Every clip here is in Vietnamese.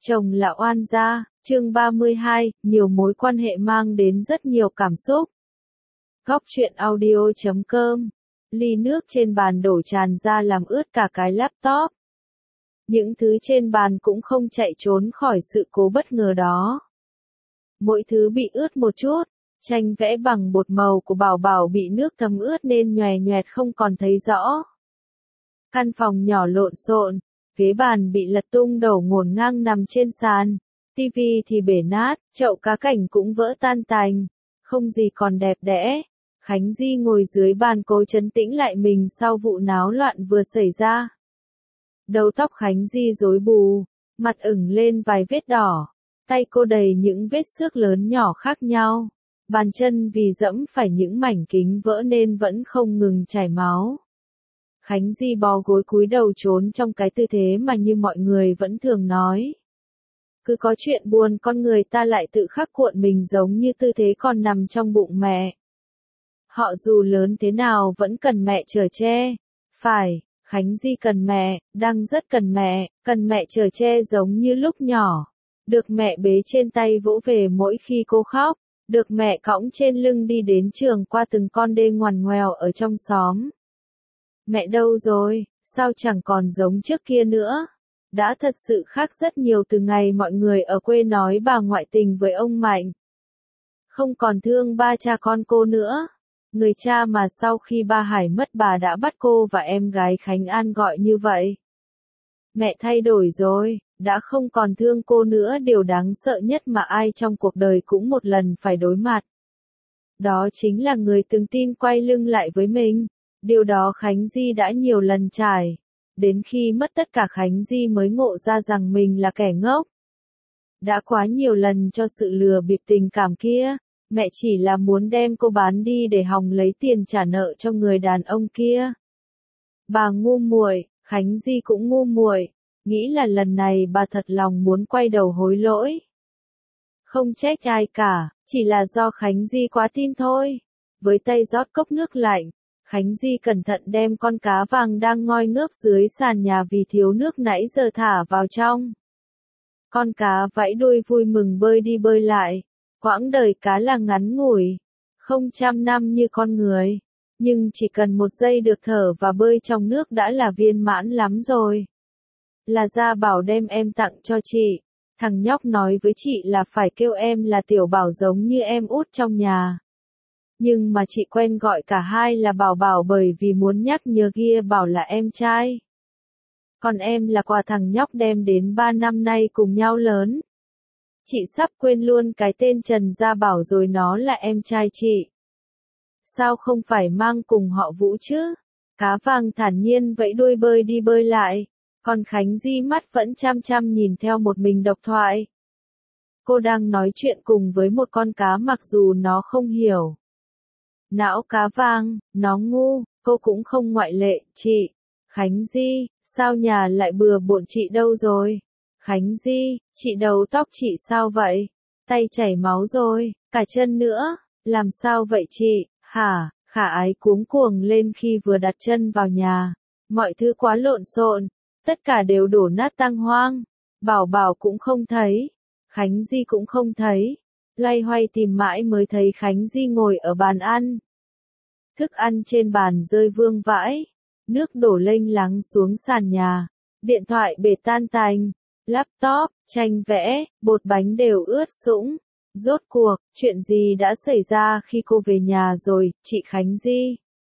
Chồng là oan gia, chương 32, nhiều mối quan hệ mang đến rất nhiều cảm xúc. Góc truyện audio.com. Ly nước trên bàn đổ tràn ra làm ướt cả cái laptop. Những thứ trên bàn cũng không chạy trốn khỏi sự cố bất ngờ đó. Mỗi thứ bị ướt một chút, tranh vẽ bằng bột màu của Bảo Bảo bị nước thấm ướt nên nhòe nhoẹt không còn thấy rõ. Căn phòng nhỏ lộn xộn, ghế bàn bị lật tung đầu ngổn ngang nằm trên sàn, tivi thì bể nát, chậu cá cảnh cũng vỡ tan tành, không gì còn đẹp đẽ. Khánh Di ngồi dưới bàn cố trấn tĩnh lại mình sau vụ náo loạn vừa xảy ra. Đầu tóc Khánh Di rối bù, mặt ửng lên vài vết đỏ, tay cô đầy những vết xước lớn nhỏ khác nhau, bàn chân vì dẫm phải những mảnh kính vỡ nên vẫn không ngừng chảy máu. Khánh Di bó gối cúi đầu trốn trong cái tư thế mà như mọi người vẫn thường nói. Cứ có chuyện buồn con người ta lại tự khắc cuộn mình giống như tư thế còn nằm trong bụng mẹ. Họ dù lớn thế nào vẫn cần mẹ chở che. Phải, Khánh Di cần mẹ, đang rất cần mẹ chở che giống như lúc nhỏ. Được mẹ bế trên tay vỗ về mỗi khi cô khóc, được mẹ cõng trên lưng đi đến trường qua từng con đê ngoằn ngoèo ở trong xóm. Mẹ đâu rồi, sao chẳng còn giống trước kia nữa? Đã thật sự khác rất nhiều từ ngày mọi người ở quê nói bà ngoại tình với ông Mạnh. Không còn thương ba cha con cô nữa. Người cha mà sau khi ba Hải mất bà đã bắt cô và em gái Khánh An gọi như vậy. Mẹ thay đổi rồi, đã không còn thương cô nữa. Điều đáng sợ nhất mà ai trong cuộc đời cũng một lần phải đối mặt. Đó chính là người từng tin quay lưng lại với mình. Điều đó Khánh Di đã nhiều lần trải. Đến khi mất tất cả Khánh Di mới ngộ ra rằng mình là kẻ ngốc. Đã quá nhiều lần cho sự lừa bịp tình cảm kia. Mẹ chỉ là muốn đem cô bán đi để hòng lấy tiền trả nợ cho người đàn ông kia. Bà ngu muội, Khánh Di cũng ngu muội, nghĩ là lần này bà thật lòng muốn quay đầu hối lỗi. Không trách ai cả, chỉ là do Khánh Di quá tin thôi. Với tay rót cốc nước lạnh, Khánh Di cẩn thận đem con cá vàng đang ngoi ngớp dưới sàn nhà vì thiếu nước nãy giờ thả vào trong. Con cá vẫy đuôi vui mừng bơi đi bơi lại. Quãng đời cá là ngắn ngủi, không trăm năm như con người, nhưng chỉ cần một giây được thở và bơi trong nước đã là viên mãn lắm rồi. Là Gia Bảo đem em tặng cho chị, thằng nhóc nói với chị là phải kêu em là Tiểu Bảo giống như em út trong nhà. Nhưng mà chị quen gọi cả hai là Bảo Bảo bởi vì muốn nhắc nhớ kia Bảo là em trai. Còn em là quà thằng nhóc đem đến 3 năm nay cùng nhau lớn. Chị sắp quên luôn cái tên Trần Gia Bảo rồi, nó là em trai chị. Sao không phải mang cùng họ Vũ chứ? Cá vàng thản nhiên vẫy đuôi bơi đi bơi lại, còn Khánh Di mắt vẫn chăm chăm nhìn theo một mình độc thoại. Cô đang nói chuyện cùng với một con cá mặc dù nó không hiểu. Não cá vàng, nó ngu, cô cũng không ngoại lệ. Chị, Khánh Di, sao nhà lại bừa bộn, chị đâu rồi? Khánh Di, chị đầu tóc chị sao vậy? Tay chảy máu rồi, cả chân nữa, làm sao vậy chị? Hả? Khả Ái cuống cuồng lên khi vừa đặt chân vào nhà. Mọi thứ quá lộn xộn, tất cả đều đổ nát tang hoang. Bảo Bảo cũng không thấy, Khánh Di cũng không thấy. Loay hoay tìm mãi mới thấy Khánh Di ngồi ở bàn ăn. Thức ăn trên bàn rơi vương vãi, nước đổ lênh láng xuống sàn nhà, điện thoại bể tan tành. Laptop, tranh vẽ, bột bánh đều ướt sũng. Rốt cuộc, chuyện gì đã xảy ra khi cô về nhà rồi, chị Khánh Di?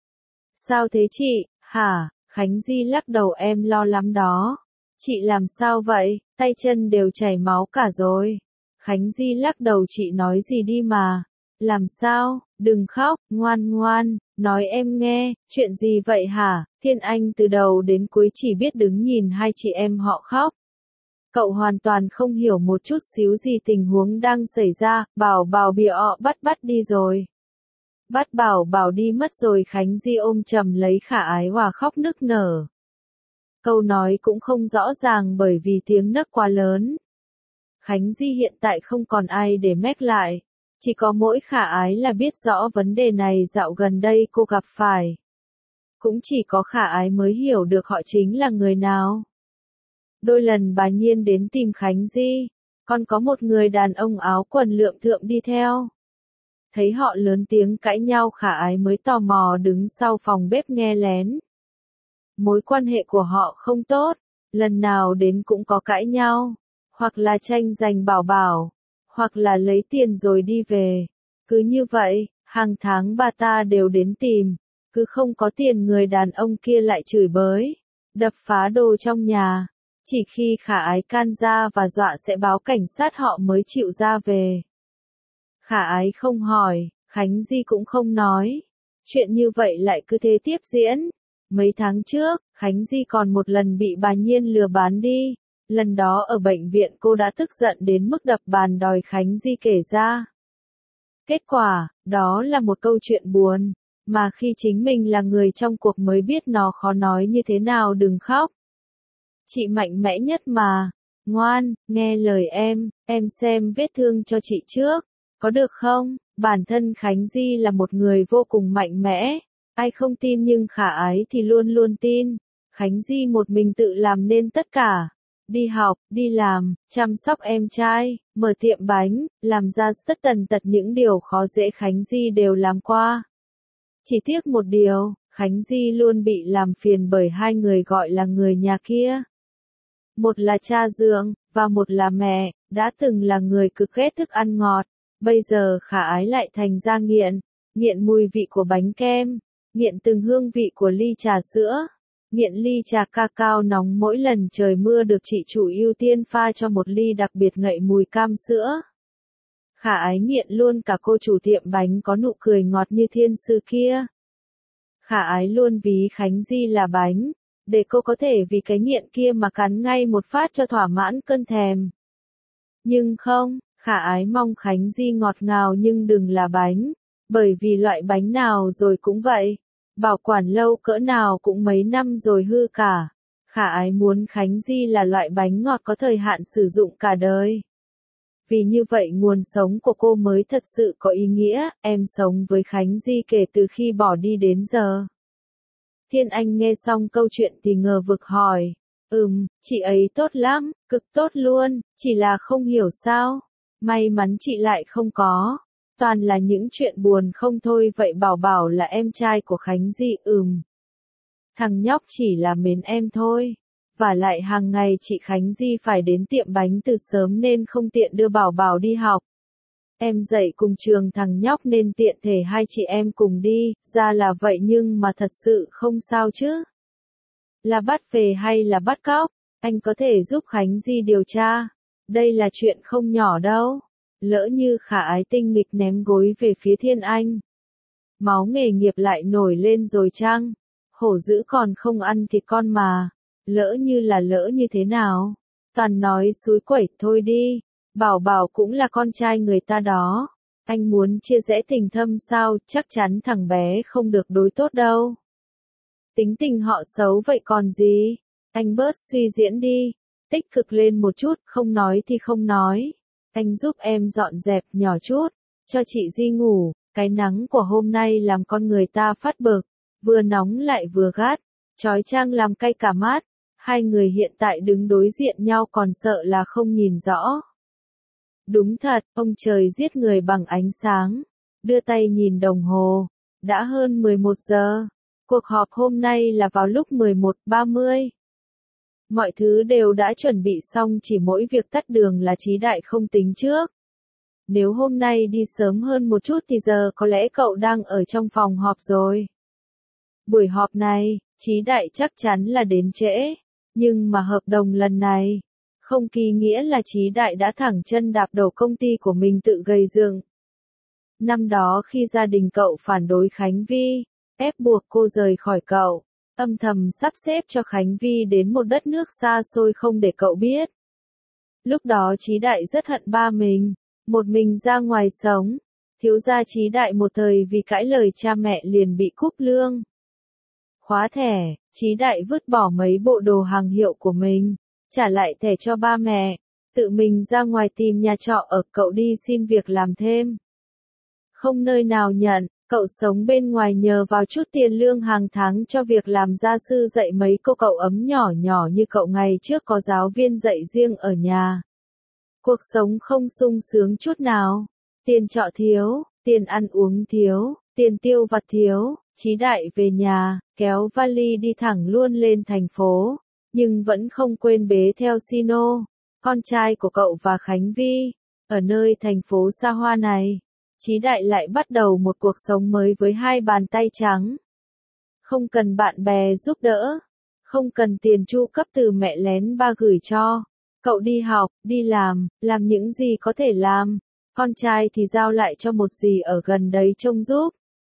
Sao thế chị, hả? Khánh Di lắc đầu, em lo lắm đó. Chị làm sao vậy, tay chân đều chảy máu cả rồi. Khánh Di lắc đầu, chị nói gì đi mà. Làm sao, đừng khóc, ngoan ngoan, nói em nghe, chuyện gì vậy hả? Thiên Anh từ đầu đến cuối chỉ biết đứng nhìn hai chị em họ khóc. Cậu hoàn toàn không hiểu một chút xíu gì tình huống đang xảy ra. Bảo Bảo bị ọ bắt đi rồi. Bắt Bảo Bảo đi mất rồi. Khánh Di ôm chầm lấy Khả Ái Hòa khóc nức nở. Câu nói cũng không rõ ràng bởi vì tiếng nấc quá lớn. Khánh Di hiện tại không còn ai để mách lại. Chỉ có mỗi Khả Ái là biết rõ vấn đề này dạo gần đây cô gặp phải. Cũng chỉ có Khả Ái mới hiểu được họ chính là người nào. Đôi lần bà Nhiên đến tìm Khánh Di, còn có một người đàn ông áo quần lượm thượm đi theo. Thấy họ lớn tiếng cãi nhau Khả Ái mới tò mò đứng sau phòng bếp nghe lén. Mối quan hệ của họ không tốt, lần nào đến cũng có cãi nhau, hoặc là tranh giành bảo bảo, hoặc là lấy tiền rồi đi về. Cứ như vậy, hàng tháng bà ta đều đến tìm, cứ không có tiền người đàn ông kia lại chửi bới, đập phá đồ trong nhà. Chỉ khi Khả Ái can ra và dọa sẽ báo cảnh sát họ mới chịu ra về. Khả Ái không hỏi, Khánh Di cũng không nói. Chuyện như vậy lại cứ thế tiếp diễn. Mấy tháng trước, Khánh Di còn một lần bị bà Nhiên lừa bán đi. Lần đó ở bệnh viện cô đã tức giận đến mức đập bàn đòi Khánh Di kể ra. Kết quả, đó là một câu chuyện buồn, mà khi chính mình là người trong cuộc mới biết nó khó nói như thế nào. Đừng khóc. Chị mạnh mẽ nhất mà. Ngoan, nghe lời em xem vết thương cho chị trước. Có được không? Bản thân Khánh Di là một người vô cùng mạnh mẽ. Ai không tin nhưng Khả Ái thì luôn luôn tin. Khánh Di một mình tự làm nên tất cả. Đi học, đi làm, chăm sóc em trai, mở tiệm bánh, làm ra tất tần tật những điều khó dễ Khánh Di đều làm qua. Chỉ tiếc một điều, Khánh Di luôn bị làm phiền bởi hai người gọi là người nhà kia. Một là cha dượng, và một là mẹ, đã từng là người cực ghét thức ăn ngọt. Bây giờ Khả Ái lại thành ra nghiện mùi vị của bánh kem, nghiện từng hương vị của ly trà sữa, nghiện ly trà cacao nóng mỗi lần trời mưa được chị chủ ưu tiên pha cho một ly đặc biệt ngậy mùi cam sữa. Khả Ái nghiện luôn cả cô chủ tiệm bánh có nụ cười ngọt như thiên sư kia. Khả Ái luôn ví Khánh Di là bánh, để cô có thể vì cái nghiện kia mà cắn ngay một phát cho thỏa mãn cơn thèm. Nhưng không, Khả Ái mong Khánh Di ngọt ngào nhưng đừng là bánh, bởi vì loại bánh nào rồi cũng vậy, bảo quản lâu cỡ nào cũng mấy năm rồi hư cả. Khả Ái muốn Khánh Di là loại bánh ngọt có thời hạn sử dụng cả đời. Vì như vậy nguồn sống của cô mới thật sự có ý nghĩa. Em sống với Khánh Di kể từ khi bỏ đi đến giờ. Thiên Anh nghe xong câu chuyện thì ngờ vực hỏi. Chị ấy tốt lắm, cực tốt luôn, chỉ là không hiểu sao. May mắn chị lại không có. Toàn là những chuyện buồn không thôi. Vậy Bảo Bảo là em trai của Khánh Di. Thằng nhóc chỉ là mến em thôi. Và lại hàng ngày chị Khánh Di phải đến tiệm bánh từ sớm nên không tiện đưa Bảo Bảo đi học. Em dạy cùng trường thằng nhóc nên tiện thể hai chị em cùng đi. Ra là vậy nhưng mà thật sự không sao chứ. Là bắt về hay là bắt cóc? Anh có thể giúp Khánh Di điều tra. Đây là chuyện không nhỏ đâu. Lỡ như Khả Ái tinh nghịch ném gối về phía Thiên Anh. Máu nghề nghiệp lại nổi lên rồi chăng? Hổ dữ còn không ăn thịt con mà. Lỡ như thế nào? Toàn nói xúi quẩy thôi đi. Bảo Bảo cũng là con trai người ta đó. Anh muốn chia rẽ tình thâm sao? Chắc chắn thằng bé không được đối tốt đâu. Tính tình họ xấu vậy còn gì? Anh bớt suy diễn đi. Tích cực lên một chút, không nói thì không nói. Anh giúp em dọn dẹp nhỏ chút, cho chị Di ngủ. Cái nắng của hôm nay làm con người ta phát bực, vừa nóng lại vừa gắt, chói chang làm cay cả mắt. Hai người hiện tại đứng đối diện nhau còn sợ là không nhìn rõ. Đúng thật, ông trời giết người bằng ánh sáng. Đưa tay nhìn đồng hồ, đã hơn 11 giờ. Cuộc họp hôm nay là vào lúc 11:30. Mọi thứ đều đã chuẩn bị xong, chỉ mỗi việc tắt đường là Chí Đại không tính trước. Nếu hôm nay đi sớm hơn một chút thì giờ có lẽ cậu đang ở trong phòng họp rồi. Buổi họp này, Chí Đại chắc chắn là đến trễ, nhưng mà hợp đồng lần này, không kỳ nghĩa là Chí Đại đã thẳng chân đạp đổ công ty của mình tự gây dựng. Năm đó khi gia đình cậu phản đối Khánh Vi, ép buộc cô rời khỏi cậu, âm thầm sắp xếp cho Khánh Vi đến một đất nước xa xôi không để cậu biết. Lúc đó Chí Đại rất hận ba mình, một mình ra ngoài sống. Thiếu gia Chí Đại một thời vì cãi lời cha mẹ liền bị cúp lương. Khóa thẻ, Chí Đại vứt bỏ mấy bộ đồ hàng hiệu của mình, trả lại thẻ cho ba mẹ, tự mình ra ngoài tìm nhà trọ ở. Cậu đi xin việc làm thêm. Không nơi nào nhận, Cậu sống bên ngoài nhờ vào chút tiền lương hàng tháng cho việc làm gia sư dạy mấy cô cậu ấm nhỏ nhỏ như cậu ngày trước có giáo viên dạy riêng ở nhà. Cuộc sống không sung sướng chút nào. Tiền trọ thiếu, tiền ăn uống thiếu, tiền tiêu vặt thiếu. Chí Đại về nhà, kéo vali đi thẳng luôn lên thành phố, nhưng vẫn không quên bế theo Sino, con trai của cậu và Khánh Vi. Ở nơi thành phố xa hoa này, Chí Đại lại bắt đầu một cuộc sống mới với hai bàn tay trắng. Không cần bạn bè giúp đỡ, không cần tiền chu cấp từ mẹ lén ba gửi cho. Cậu đi học, đi làm những gì có thể làm, con trai thì giao lại cho một dì ở gần đấy trông giúp.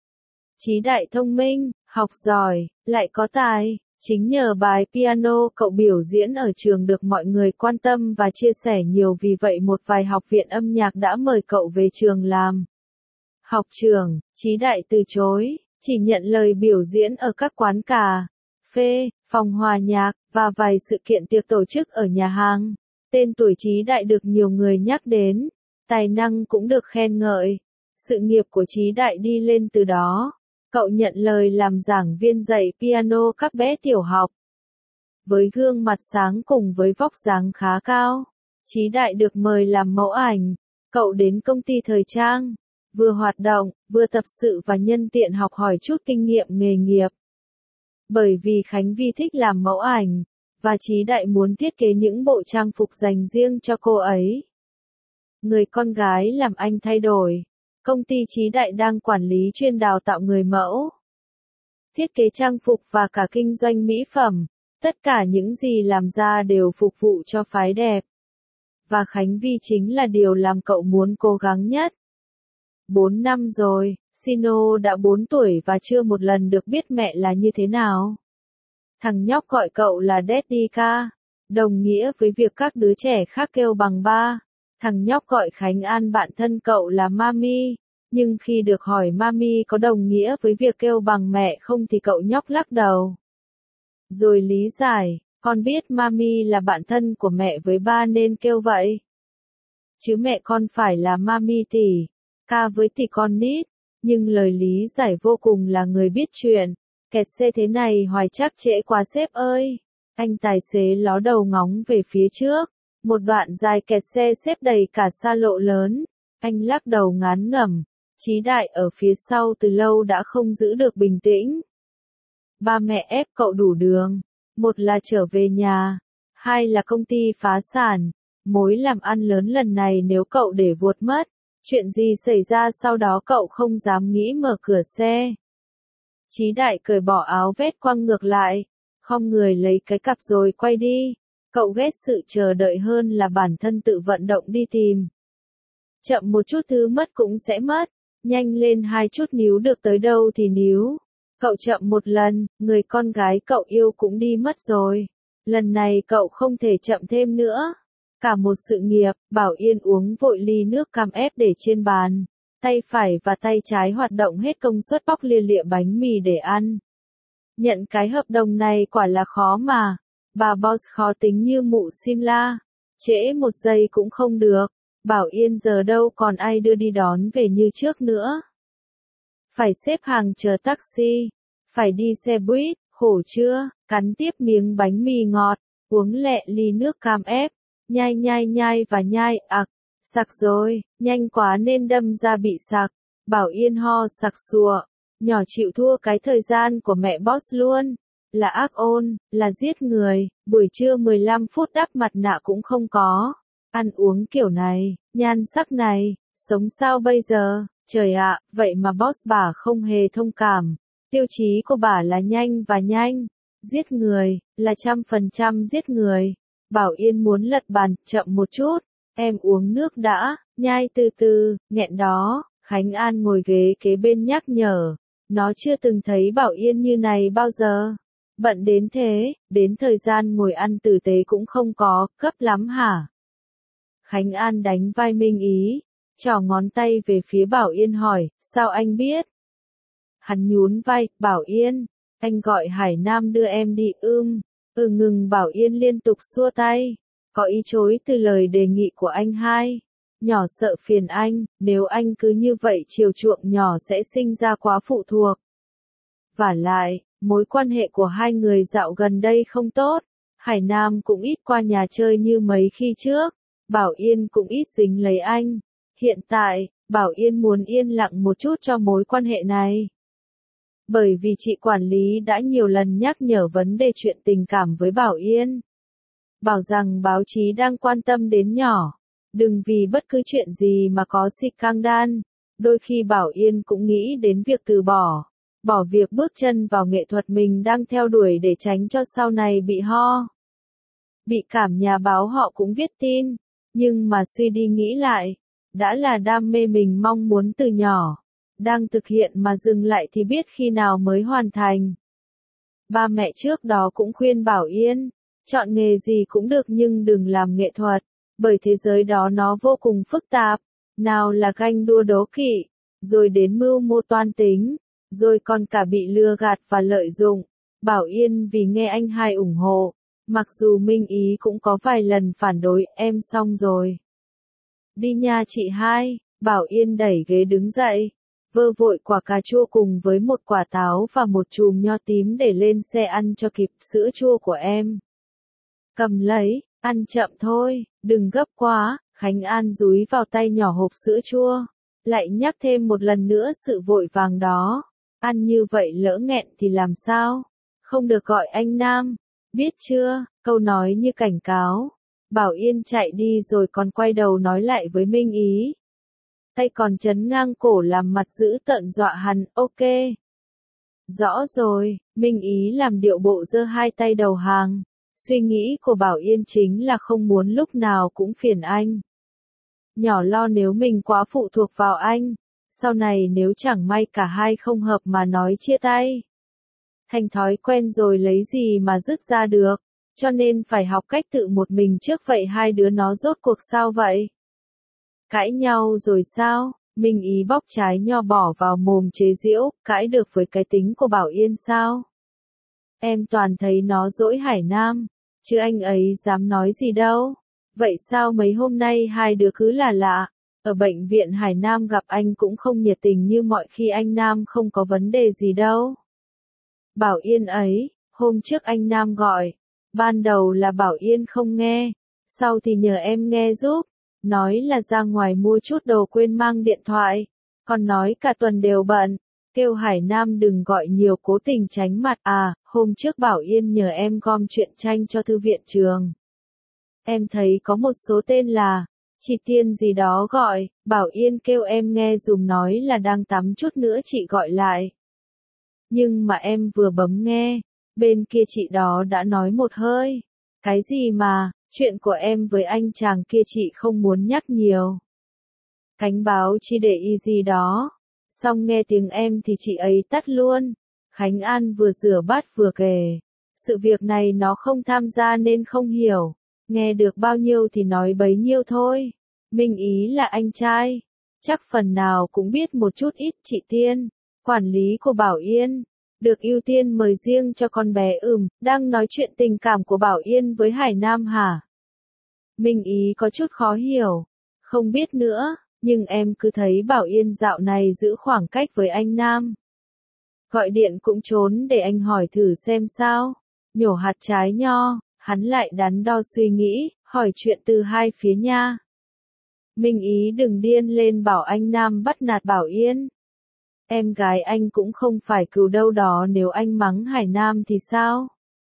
Chí Đại thông minh, học giỏi, lại có tài, chính nhờ bài piano cậu biểu diễn ở trường được mọi người quan tâm và chia sẻ nhiều, vì vậy một vài học viện âm nhạc đã mời cậu về trường làm học trưởng. Chí Đại từ chối, chỉ nhận lời biểu diễn ở các quán cà phê, phòng hòa nhạc, và vài sự kiện tiệc tổ chức ở nhà hàng. Tên tuổi Chí Đại được nhiều người nhắc đến, tài năng cũng được khen ngợi. Sự nghiệp của Chí Đại đi lên từ đó. Cậu nhận lời làm giảng viên dạy piano các bé tiểu học. Với gương mặt sáng cùng với vóc dáng khá cao, Chí Đại được mời làm mẫu ảnh. Cậu đến công ty thời trang, vừa hoạt động, vừa tập sự và nhân tiện học hỏi chút kinh nghiệm nghề nghiệp. Bởi vì Khánh Vi thích làm mẫu ảnh, và Chí Đại muốn thiết kế những bộ trang phục dành riêng cho cô ấy. Người con gái làm anh thay đổi. Công ty Chí Đại đang quản lý chuyên đào tạo người mẫu, thiết kế trang phục và cả kinh doanh mỹ phẩm. Tất cả những gì làm ra đều phục vụ cho phái đẹp. Và Khánh Vi chính là điều làm cậu muốn cố gắng nhất. 4 năm rồi, Sino đã 4 tuổi và chưa một lần được biết mẹ là như thế nào. Thằng nhóc gọi cậu là Daddy ca, đồng nghĩa với việc các đứa trẻ khác kêu bằng ba. Thằng nhóc gọi Khánh An bạn thân cậu là Mami, nhưng khi được hỏi Mami có đồng nghĩa với việc kêu bằng mẹ không thì cậu nhóc lắc đầu. Rồi lý giải, con biết Mami là bạn thân của mẹ với ba nên kêu vậy. Chứ mẹ con phải là Mami tỷ, ca với tỷ con nít. Nhưng lời lý giải vô cùng là người biết chuyện. Kẹt xe thế này hoài chắc trễ quá sếp ơi. Anh tài xế ló đầu ngóng về phía trước. Một đoạn dài kẹt xe xếp đầy cả xa lộ lớn. Anh lắc đầu ngán ngẩm. Chí Đại ở phía sau từ lâu đã không giữ được bình tĩnh. Ba mẹ ép cậu đủ đường. Một là trở về nhà. Hai là công ty phá sản. Mối làm ăn lớn lần này nếu cậu để vuột mất. Chuyện gì xảy ra sau đó cậu không dám nghĩ mở cửa xe. Chí Đại cởi bỏ áo vest quăng ngược lại. Khom người lấy cái cặp rồi quay đi. Cậu ghét sự chờ đợi hơn là bản thân tự vận động đi tìm. Chậm một chút thứ mất cũng sẽ mất. Nhanh lên hai chút níu được tới đâu thì níu. Cậu chậm một lần, người con gái cậu yêu cũng đi mất rồi. Lần này cậu không thể chậm thêm nữa. Cả một sự nghiệp, Bảo Yên uống vội ly nước cam ép để trên bàn. Tay phải và tay trái hoạt động hết công suất bóc lia lịa bánh mì để ăn. Nhận cái hợp đồng này quả là khó mà. Bà boss khó tính như mụ Simla. Trễ một giây cũng không được. Bảo Yên giờ đâu còn ai đưa đi đón về như trước nữa. Phải xếp hàng chờ taxi. Phải đi xe buýt, khổ chưa, cắn tiếp miếng bánh mì ngọt, uống lẹ ly nước cam ép. Nhai nhai nhai và nhai, sặc rồi, nhanh quá nên đâm ra bị sặc. Bảo Yên ho sặc sụa, nhỏ chịu thua cái thời gian của mẹ boss luôn. Là ác ôn, là giết người, buổi trưa 15 phút đắp mặt nạ cũng không có. Ăn uống kiểu này, nhan sắc này, sống sao bây giờ, trời ạ, vậy mà boss bà không hề thông cảm. Tiêu chí của bà là nhanh và nhanh, giết người, là 100% giết người. Bảo Yên muốn lật bàn, chậm một chút, em uống nước đã, nhai từ từ, nghẹn đó. Khánh An ngồi ghế kế bên nhắc nhở, nó chưa từng thấy Bảo Yên như này bao giờ. Bận đến thế, đến thời gian ngồi ăn tử tế cũng không có, gấp lắm hả? Khánh An đánh vai Minh Ý, trỏ ngón tay về phía Bảo Yên hỏi, sao anh biết? Hắn nhún vai, Bảo Yên, anh gọi Hải Nam đưa em đi ngừng. Bảo Yên liên tục xua tay, có ý chối từ lời đề nghị của anh hai. Nhỏ sợ phiền anh, nếu anh cứ như vậy chiều chuộng nhỏ sẽ sinh ra quá phụ thuộc. Vả lại, mối quan hệ của hai người dạo gần đây không tốt. Hải Nam cũng ít qua nhà chơi như mấy khi trước. Bảo Yên cũng ít dính lấy anh. Hiện tại, Bảo Yên muốn yên lặng một chút cho mối quan hệ này. Bởi vì chị quản lý đã nhiều lần nhắc nhở vấn đề chuyện tình cảm với Bảo Yên. Bảo rằng báo chí đang quan tâm đến nhỏ. Đừng vì bất cứ chuyện gì mà có scandal. Đôi khi Bảo Yên cũng nghĩ đến việc từ bỏ. Bỏ việc bước chân vào nghệ thuật mình đang theo đuổi để tránh cho sau này bị ho. Bị cảm, nhà báo họ cũng viết tin. Nhưng mà suy đi nghĩ lại, đã là đam mê mình mong muốn từ nhỏ. Đang thực hiện mà dừng lại thì biết khi nào mới hoàn thành. Ba mẹ trước đó cũng khuyên Bảo Yên, chọn nghề gì cũng được nhưng đừng làm nghệ thuật, bởi thế giới đó nó vô cùng phức tạp, nào là ganh đua đố kỵ, rồi đến mưu mô toan tính, rồi còn cả bị lừa gạt và lợi dụng. Bảo Yên vì nghe anh hai ủng hộ, mặc dù Minh Ý cũng có vài lần phản đối, em xong rồi. Đi nha chị hai, Bảo Yên đẩy ghế đứng dậy. Vơ vội quả cà chua cùng với một quả táo và một chùm nho tím để lên xe ăn cho kịp, sữa chua của em. Cầm lấy, ăn chậm thôi, đừng gấp quá, Khánh An dúi vào tay nhỏ hộp sữa chua. Lại nhắc thêm một lần nữa sự vội vàng đó. Ăn như vậy lỡ nghẹn thì làm sao? Không được gọi anh Nam. Biết chưa? Câu nói như cảnh cáo. Bảo Yên chạy đi rồi còn quay đầu nói lại với Minh Ý. Tay còn chấn ngang cổ làm mặt dữ tợn dọa hắn, ok. Rõ rồi, Minh Ý làm điệu bộ giơ hai tay đầu hàng. Suy nghĩ của Bảo Yên chính là không muốn lúc nào cũng phiền anh. Nhỏ lo nếu mình quá phụ thuộc vào anh, sau này nếu chẳng may cả hai không hợp mà nói chia tay. Thành thói quen rồi lấy gì mà dứt ra được, cho nên phải học cách tự một mình trước. Vậy hai đứa nó rốt cuộc sao vậy? Cãi nhau rồi sao? Minh Ý bóc trái nho bỏ vào mồm chế giễu, cãi được với cái tính của Bảo Yên sao? Em toàn thấy nó dỗi Hải Nam, chứ anh ấy dám nói gì đâu. Vậy sao mấy hôm nay hai đứa cứ là lạ? Ở bệnh viện Hải Nam gặp anh cũng không nhiệt tình như mọi khi, anh Nam không có vấn đề gì đâu. Bảo Yên ấy, hôm trước anh Nam gọi, ban đầu là Bảo Yên không nghe, sau thì nhờ em nghe giúp. Nói là ra ngoài mua chút đồ quên mang điện thoại, còn nói cả tuần đều bận, kêu Hải Nam đừng gọi nhiều, cố tình tránh mặt. À, hôm trước Bảo Yên nhờ em gom truyện tranh cho thư viện trường. Em thấy có một số tên là chị Tiên gì đó gọi, Bảo Yên kêu em nghe dùm, nói là đang tắm chút nữa chị gọi lại. Nhưng mà em vừa bấm nghe, bên kia chị đó đã nói một hơi. Cái gì mà, chuyện của em với anh chàng kia chị không muốn nhắc nhiều. Khánh báo chi để ý gì đó. Xong nghe tiếng em thì chị ấy tắt luôn. Khánh An vừa rửa bát vừa kể. Sự việc này nó không tham gia nên không hiểu. Nghe được bao nhiêu thì nói bấy nhiêu thôi. Minh Ý là anh trai, chắc phần nào cũng biết một chút ít. Chị Tiên, quản lý của Bảo Yên, được ưu tiên mời riêng cho con bé. Đang nói chuyện tình cảm của Bảo Yên với Hải Nam hả? Minh Ý có chút khó hiểu. Không biết nữa, nhưng em cứ thấy Bảo Yên dạo này giữ khoảng cách với anh Nam. Gọi điện cũng trốn để anh hỏi thử xem sao. Nhổ hạt trái nho, hắn lại đắn đo suy nghĩ, hỏi chuyện từ hai phía nha. Minh Ý đừng điên lên bảo anh Nam bắt nạt Bảo Yên. Em gái anh cũng không phải cừu đâu đó, nếu anh mắng Hải Nam thì sao?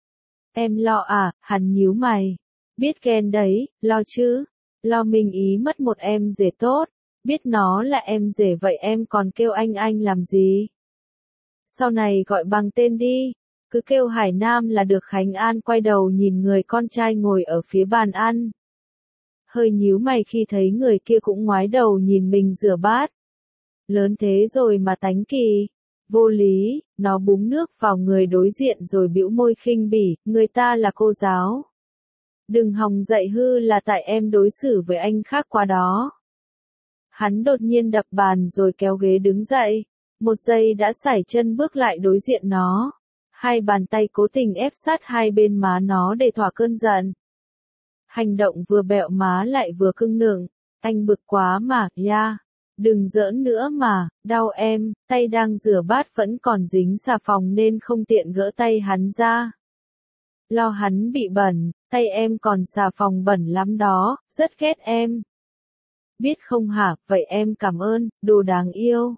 Em lo à? Hắn nhíu mày. Biết ghen đấy, lo chứ. Lo Minh Ý mất một em rể tốt. Biết nó là em rể vậy em còn kêu anh làm gì? Sau này gọi bằng tên đi. Cứ kêu Hải Nam là được. Khánh An quay đầu nhìn người con trai ngồi ở phía bàn ăn. Hơi nhíu mày khi thấy người kia cũng ngoái đầu nhìn mình rửa bát. Lớn thế rồi mà tánh kỳ. Vô lý, nó búng nước vào người đối diện rồi bĩu môi khinh bỉ, người ta là cô giáo. Đừng hòng dạy hư, là tại em đối xử với anh khác quá đó. Hắn đột nhiên đập bàn rồi kéo ghế đứng dậy. Một giây đã sải chân bước lại đối diện nó. Hai bàn tay cố tình ép sát hai bên má nó để thỏa cơn giận. Hành động vừa bẹo má lại vừa cưng nựng. Anh bực quá mà, ya. Đừng giỡn nữa mà, đau em, tay đang rửa bát vẫn còn dính xà phòng nên không tiện gỡ tay hắn ra. Lo hắn bị bẩn, tay em còn xà phòng bẩn lắm đó, rất ghét em. Biết không hả, vậy em cảm ơn, đồ đáng yêu.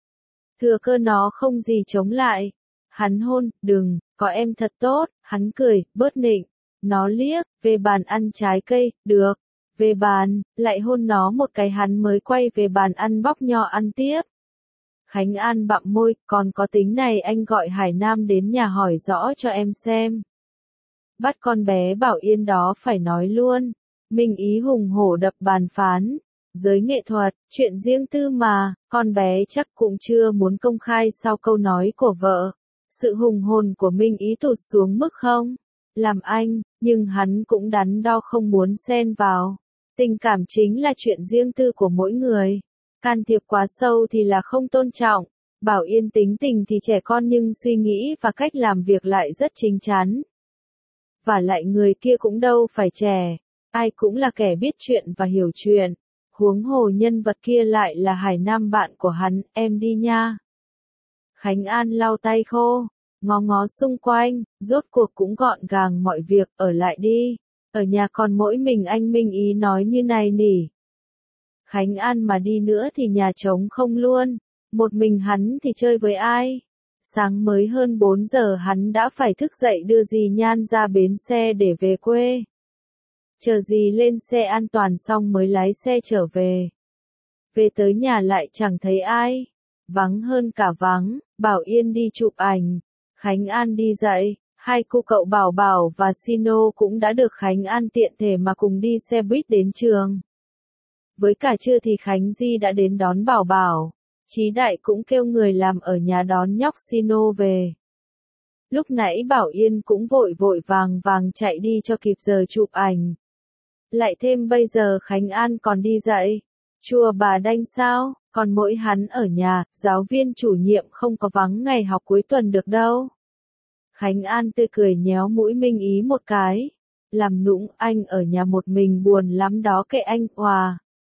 Thừa cơ nó không gì chống lại. Hắn hôn, đừng, có em thật tốt, hắn cười, bớt nịnh. Nó liếc, về bàn ăn trái cây, được. Về bàn, lại hôn nó một cái hắn mới quay về bàn ăn bóc nho ăn tiếp. Khánh An bặm môi, còn có tính này anh gọi Hải Nam đến nhà hỏi rõ cho em xem. Bắt con bé Bảo Yên đó phải nói luôn. Minh Ý hùng hổ đập bàn phán. Giới nghệ thuật, chuyện riêng tư mà, con bé chắc cũng chưa muốn công khai sau câu nói của vợ. Sự hùng hồn của Minh Ý tụt xuống mức không? Làm anh, nhưng hắn cũng đắn đo không muốn xen vào. Tình cảm chính là chuyện riêng tư của mỗi người. Can thiệp quá sâu thì là không tôn trọng. Bảo Yên tính tình thì trẻ con nhưng suy nghĩ và cách làm việc lại rất chín chắn. Và lại người kia cũng đâu phải trẻ. Ai cũng là kẻ biết chuyện và hiểu chuyện. Huống hồ nhân vật kia lại là Hải Nam bạn của hắn, em đi nha. Khánh An lau tay khô, ngó ngó xung quanh, rốt cuộc cũng gọn gàng mọi việc, ở lại đi. Ở nhà còn mỗi mình anh Minh Ý nói như này nỉ. Khánh An mà đi nữa thì nhà trống không luôn, một mình hắn thì chơi với ai? Sáng mới hơn 4 giờ hắn đã phải thức dậy đưa dì Nhan ra bến xe để về quê. Chờ dì lên xe an toàn xong mới lái xe trở về. Về tới nhà lại chẳng thấy ai. Vắng hơn cả vắng, Bảo Yên đi chụp ảnh. Khánh An đi dạy, hai cô cậu Bảo Bảo và Sino cũng đã được Khánh An tiện thể mà cùng đi xe buýt đến trường. Với cả trưa thì Khánh Di đã đến đón Bảo Bảo. Chí Đại cũng kêu người làm ở nhà đón nhóc Sino về. Lúc nãy Bảo Yên cũng vội vội vàng vàng chạy đi cho kịp giờ chụp ảnh. Lại thêm bây giờ Khánh An còn đi dạy. Chùa Bà Đanh sao, còn mỗi hắn ở nhà, giáo viên chủ nhiệm không có vắng ngày học cuối tuần được đâu. Khánh An tươi cười nhéo mũi Minh Ý một cái. Làm nũng, anh ở nhà một mình buồn lắm đó kệ anh, hòa.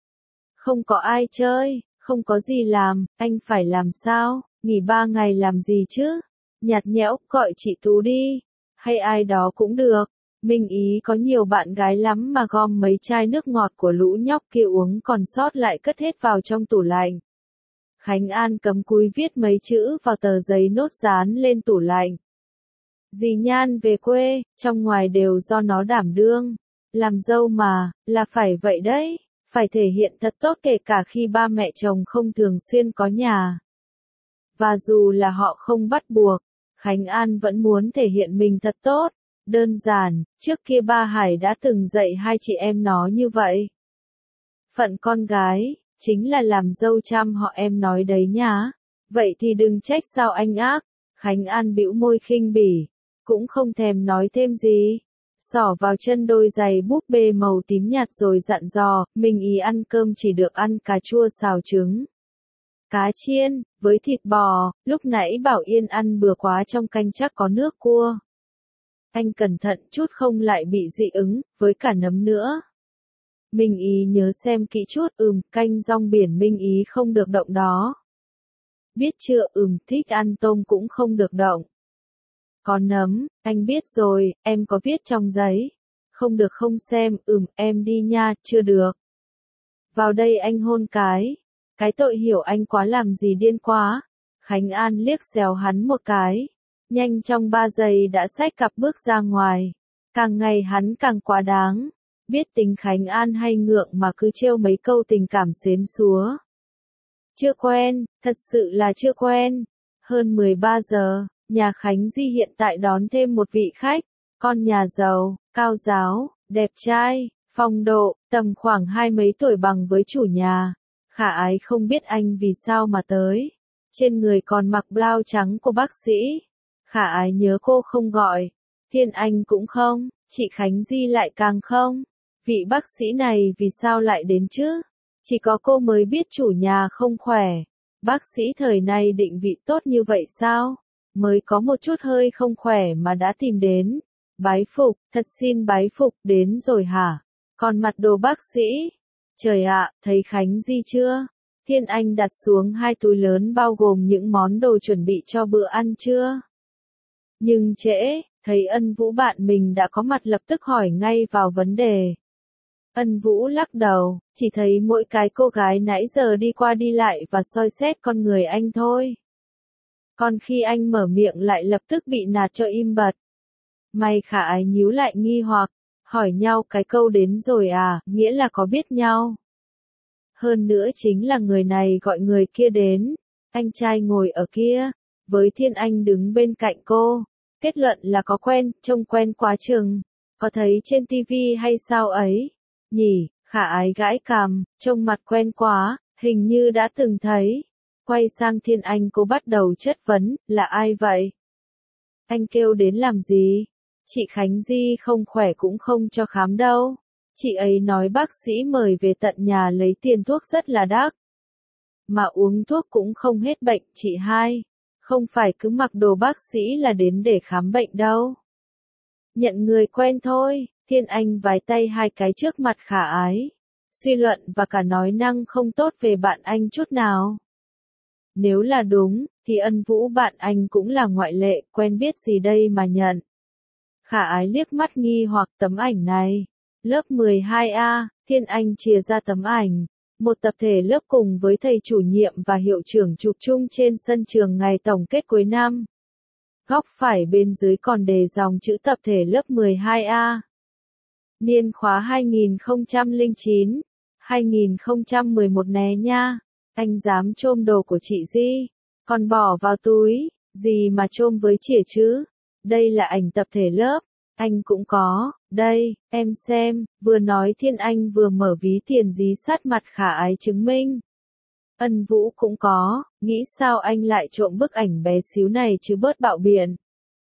Không có ai chơi, không có gì làm, anh phải làm sao, nghỉ 3 ngày làm gì chứ? Nhạt nhẽo, gọi chị Tú đi. Hay ai đó cũng được. Minh Ý có nhiều bạn gái lắm mà gom mấy chai nước ngọt của lũ nhóc kia uống còn sót lại cất hết vào trong tủ lạnh. Khánh An cấm cúi viết mấy chữ vào tờ giấy nốt dán lên tủ lạnh. Dì Nhan về quê, trong ngoài đều do nó đảm đương. Làm dâu mà, là phải vậy đấy, phải thể hiện thật tốt kể cả khi ba mẹ chồng không thường xuyên có nhà. Và dù là họ không bắt buộc, Khánh An vẫn muốn thể hiện mình thật tốt. Đơn giản, trước kia ba Hải đã từng dạy hai chị em nó như vậy. Phận con gái, chính là làm dâu chăm họ em nói đấy nhá. Vậy thì đừng trách sao anh ác. Khánh An bĩu môi khinh bỉ, cũng không thèm nói thêm gì. Xỏ vào chân đôi giày búp bê màu tím nhạt rồi dặn dò, Minh Ý ăn cơm chỉ được ăn cà chua xào trứng. Cá chiên, với thịt bò, lúc nãy Bảo Yên ăn bừa quá trong canh chắc có nước cua. Anh cẩn thận chút không lại bị dị ứng, với cả nấm nữa. Minh Ý nhớ xem kỹ chút, canh rong biển Minh Ý không được động đó. Biết chưa, thích ăn tôm cũng không được động. Có nấm, anh biết rồi, em có viết trong giấy. Không được không xem, em đi nha, chưa được. Vào đây anh hôn cái. Cái tội hiểu anh quá làm gì điên quá. Khánh An liếc xéo hắn một cái. Nhanh trong 3 giây đã xách cặp bước ra ngoài. Càng ngày hắn càng quá đáng. Biết tính Khánh An hay ngượng mà cứ trêu mấy câu tình cảm xến xúa. Chưa quen, thật sự là chưa quen. Hơn 13 giờ, nhà Khánh Di hiện tại đón thêm một vị khách. Con nhà giàu, cao giáo, đẹp trai, phong độ, tầm khoảng 20 mấy tuổi bằng với chủ nhà. Khả Ái không biết anh vì sao mà tới. Trên người còn mặc blau trắng của bác sĩ. Khả Ái nhớ cô không gọi. Thiên Anh cũng không, chị Khánh Di lại càng không. Vị bác sĩ này vì sao lại đến chứ? Chỉ có cô mới biết chủ nhà không khỏe. Bác sĩ thời này định vị tốt như vậy sao? Mới có một chút hơi không khỏe mà đã tìm đến. Bái phục, thật xin bái phục, đến rồi hả? Còn mặt đồ bác sĩ. Trời ạ, thấy Khánh Di chưa? Thiên Anh đặt xuống 2 túi lớn bao gồm những món đồ chuẩn bị cho bữa ăn chưa? Nhưng trễ, thấy Ân Vũ bạn mình đã có mặt lập tức hỏi ngay vào vấn đề. Ân Vũ lắc đầu, chỉ thấy mỗi cái cô gái nãy giờ đi qua đi lại và soi xét con người anh thôi. Còn khi anh mở miệng lại lập tức bị nạt cho im bặt. May Khả Ái nhíu lại nghi hoặc, hỏi nhau cái câu đến rồi à, nghĩa là có biết nhau. Hơn nữa chính là người này gọi người kia đến, anh trai ngồi ở kia, với Thiên Anh đứng bên cạnh cô, kết luận là có quen, trông quen quá chừng, có thấy trên tivi hay sao ấy, nhỉ, Khả Ái gãi cằm, trông mặt quen quá, hình như đã từng thấy. Quay sang Thiên Anh cô bắt đầu chất vấn, là ai vậy? Anh kêu đến làm gì? Chị Khánh Di không khỏe cũng không cho khám đâu. Chị ấy nói bác sĩ mời về tận nhà lấy tiền thuốc rất là đắt. Mà uống thuốc cũng không hết bệnh, chị hai. Không phải cứ mặc đồ bác sĩ là đến để khám bệnh đâu. Nhận người quen thôi, Thiên Anh vái tay 2 cái trước mặt Khả Ái. Suy luận và cả nói năng không tốt về bạn anh chút nào. Nếu là đúng, thì Ân Vũ bạn anh cũng là ngoại lệ, quen biết gì đây mà nhận. Khả Ái liếc mắt nghi hoặc tấm ảnh này. Lớp 12A, Thiên Anh chìa ra tấm ảnh. Một tập thể lớp cùng với thầy chủ nhiệm và hiệu trưởng chụp chung trên sân trường ngày tổng kết cuối năm. Góc phải bên dưới còn đề dòng chữ tập thể lớp 12A. Niên khóa 2009, 2011 né nha. Anh dám chôm đồ của chị Di, còn bỏ vào túi, gì mà chôm với chỉa chứ? Đây là ảnh tập thể lớp, anh cũng có, đây, em xem, vừa nói Thiên Anh vừa mở ví tiền dí sát mặt Khả Ái chứng minh. Ân Vũ cũng có, nghĩ sao anh lại trộm bức ảnh bé xíu này chứ bớt bạo biện.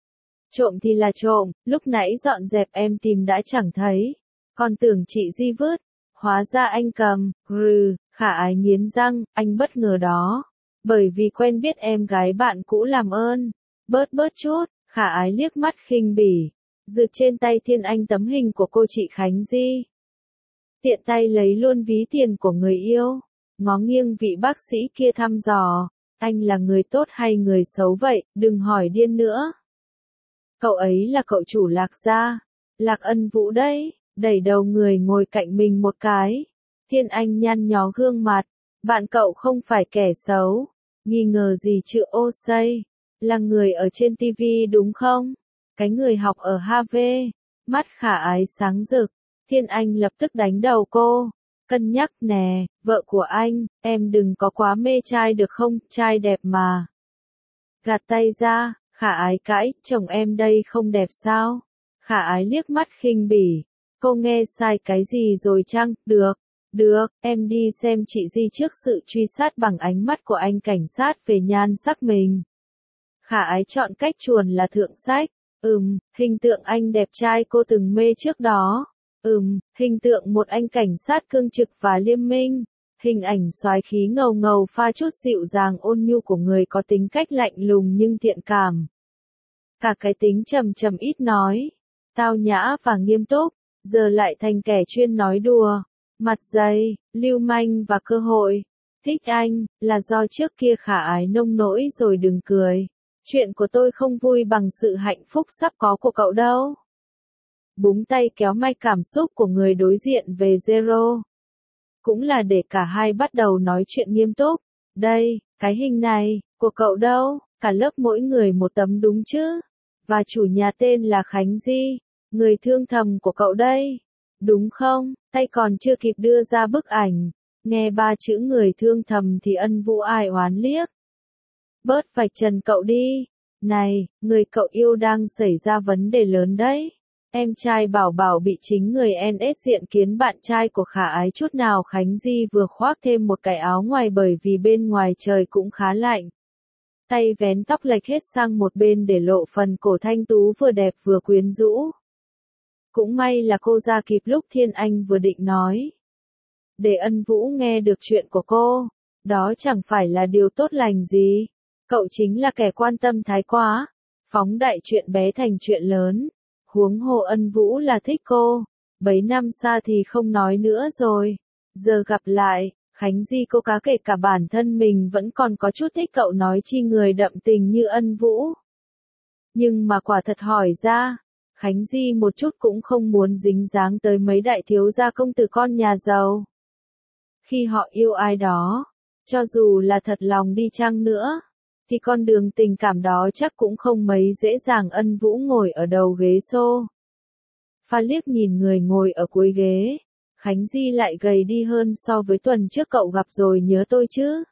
Trộm thì là trộm, lúc nãy dọn dẹp em tìm đã chẳng thấy, còn tưởng chị Di vứt. Hóa ra anh cầm, Khả Ái nghiến răng, anh bất ngờ đó. Bởi vì quen biết em gái bạn cũ làm ơn. Bớt chút, Khả Ái liếc mắt khinh bỉ. Rượt trên tay Thiên Anh tấm hình của cô chị Khánh Di. Tiện tay lấy luôn ví tiền của người yêu. Ngó nghiêng vị bác sĩ kia thăm dò. Anh là người tốt hay người xấu vậy, đừng hỏi điên nữa. Cậu ấy là cậu chủ Lạc gia. Lạc Ân Vũ đấy. Đẩy đầu người ngồi cạnh mình một cái. Thiên Anh nhăn nhó gương mặt. Bạn cậu không phải kẻ xấu. Nghi ngờ gì chứ ô xây. Là người ở trên tivi đúng không? Cái người học ở HV. Mắt Khả Ái sáng rực. Thiên Anh lập tức đánh đầu cô. Cân nhắc nè, vợ của anh, em đừng có quá mê trai được không, trai đẹp mà. Gạt tay ra, Khả Ái cãi, chồng em đây không đẹp sao? Khả Ái liếc mắt khinh bỉ. Cô nghe sai cái gì rồi chăng? Được, em đi xem chị Di trước sự truy sát bằng ánh mắt của anh cảnh sát về nhan sắc mình. Khả Ái chọn cách chuồn là thượng sách. Hình tượng anh đẹp trai cô từng mê trước đó. Hình tượng một anh cảnh sát cương trực và liêm minh. Hình ảnh soái khí ngầu ngầu pha chút dịu dàng ôn nhu của người có tính cách lạnh lùng nhưng thiện cảm. Cả cái tính trầm trầm ít nói, tao nhã và nghiêm túc, giờ lại thành kẻ chuyên nói đùa, mặt dày, lưu manh và cơ hội. Thích anh, là do trước kia Khả Ái nông nỗi rồi đừng cười. Chuyện của tôi không vui bằng sự hạnh phúc sắp có của cậu đâu. Búng tay kéo mạch cảm xúc của người đối diện về zero. Cũng là để cả hai bắt đầu nói chuyện nghiêm túc. Đây, cái hình này, của cậu đâu, cả lớp mỗi người một tấm đúng chứ. Và chủ nhà tên là Khánh Di, người thương thầm của cậu đây. Đúng không? Tay còn chưa kịp đưa ra bức ảnh. Nghe 3 chữ người thương thầm thì Ân Vũ ai oán liếc. Bớt vạch trần cậu đi. Này, người cậu yêu đang xảy ra vấn đề lớn đấy. Em trai Bảo Bảo bị chính người NS diện kiến bạn trai của Khả Ái chút nào. Khánh Di vừa khoác thêm một cái áo ngoài bởi vì bên ngoài trời cũng khá lạnh. Tay vén tóc lệch hết sang một bên để lộ phần cổ thanh tú vừa đẹp vừa quyến rũ. Cũng may là cô ra kịp lúc Thiên Anh vừa định nói. Để Ân Vũ nghe được chuyện của cô, đó chẳng phải là điều tốt lành gì. Cậu chính là kẻ quan tâm thái quá, phóng đại chuyện bé thành chuyện lớn. Huống hồ Ân Vũ là thích cô, bấy năm xa thì không nói nữa rồi. Giờ gặp lại, Khánh Di cô cá kể cả bản thân mình vẫn còn có chút thích cậu nói chi người đậm tình như Ân Vũ. Nhưng mà quả thật hỏi ra, Khánh Di một chút cũng không muốn dính dáng tới mấy đại thiếu gia công tử con nhà giàu. Khi họ yêu ai đó, cho dù là thật lòng đi chăng nữa, thì con đường tình cảm đó chắc cũng không mấy dễ dàng. Ân Vũ ngồi ở đầu ghế xô. Pha liếc nhìn người ngồi ở cuối ghế, Khánh Di lại gầy đi hơn so với tuần trước cậu gặp rồi nhớ tôi chứ?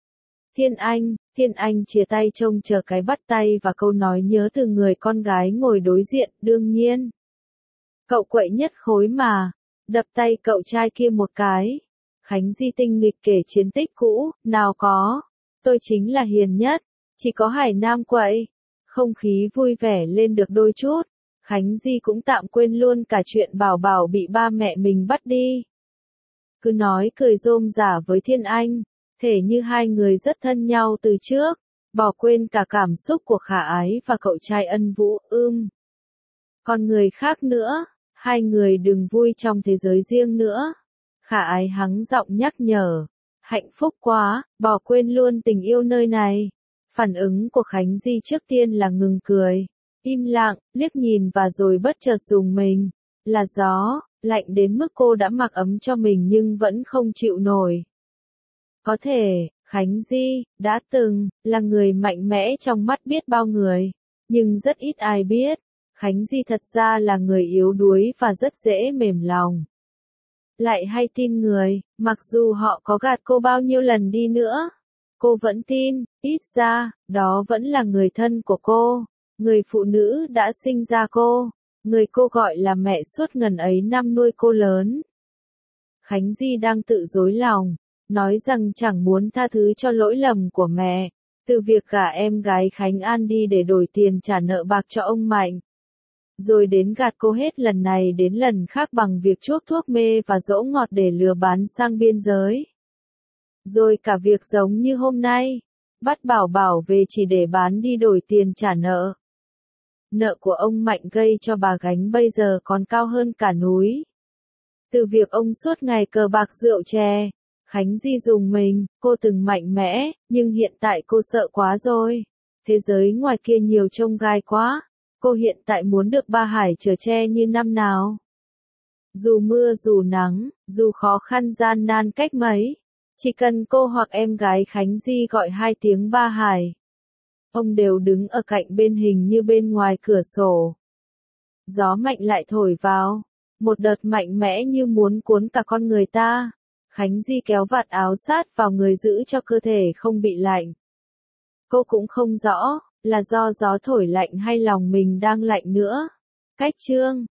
Thiên Anh chia tay trông chờ cái bắt tay và câu nói nhớ từ người con gái ngồi đối diện, đương nhiên. Cậu quậy nhất khối mà, đập tay cậu trai kia một cái. Khánh Di tinh nghịch kể chiến tích cũ, nào có, tôi chính là hiền nhất, chỉ có Hải Nam quậy. Không khí vui vẻ lên được đôi chút, Khánh Di cũng tạm quên luôn cả chuyện Bảo Bảo bị ba mẹ mình bắt đi. Cứ nói cười rôm rả với Thiên Anh, thể như hai người rất thân nhau từ trước, bỏ quên cả cảm xúc của Khả Ái và cậu trai Ân Vũ. Còn người khác nữa, hai người đừng vui trong thế giới riêng nữa. Khả Ái hắng giọng nhắc nhở, hạnh phúc quá, bỏ quên luôn tình yêu nơi này. Phản ứng của Khánh Di trước tiên là ngừng cười, im lặng, liếc nhìn và rồi bất chợt rùng mình. Là gió, lạnh đến mức cô đã mặc ấm cho mình nhưng vẫn không chịu nổi. Có thể, Khánh Di, đã từng, là người mạnh mẽ trong mắt biết bao người. Nhưng rất ít ai biết, Khánh Di thật ra là người yếu đuối và rất dễ mềm lòng. Lại hay tin người, mặc dù họ có gạt cô bao nhiêu lần đi nữa. Cô vẫn tin, ít ra, đó vẫn là người thân của cô. Người phụ nữ đã sinh ra cô. Người cô gọi là mẹ suốt ngần ấy năm nuôi cô lớn. Khánh Di đang tự dối lòng, nói rằng chẳng muốn tha thứ cho lỗi lầm của mẹ, từ việc gả em gái Khánh An đi để đổi tiền trả nợ bạc cho ông Mạnh. Rồi đến gạt cô hết lần này đến lần khác bằng việc chuốc thuốc mê và dỗ ngọt để lừa bán sang biên giới. Rồi cả việc giống như hôm nay, bắt Bảo Bảo về chỉ để bán đi đổi tiền trả nợ. Nợ của ông Mạnh gây cho bà gánh bây giờ còn cao hơn cả núi. Từ việc ông suốt ngày cờ bạc rượu chè, Khánh Di dùng mình, cô từng mạnh mẽ, nhưng hiện tại cô sợ quá rồi. Thế giới ngoài kia nhiều chông gai quá, cô hiện tại muốn được ba hải chở che như năm nào. Dù mưa dù nắng, dù khó khăn gian nan cách mấy, chỉ cần cô hoặc em gái Khánh Di gọi 2 tiếng ba hải. Ông đều đứng ở cạnh bên hình như bên ngoài cửa sổ. Gió mạnh lại thổi vào, một đợt mạnh mẽ như muốn cuốn cả con người ta. Khánh Di kéo vạt áo sát vào người giữ cho cơ thể không bị lạnh. Cô cũng không rõ, là do gió thổi lạnh hay lòng mình đang lạnh nữa. Cách chương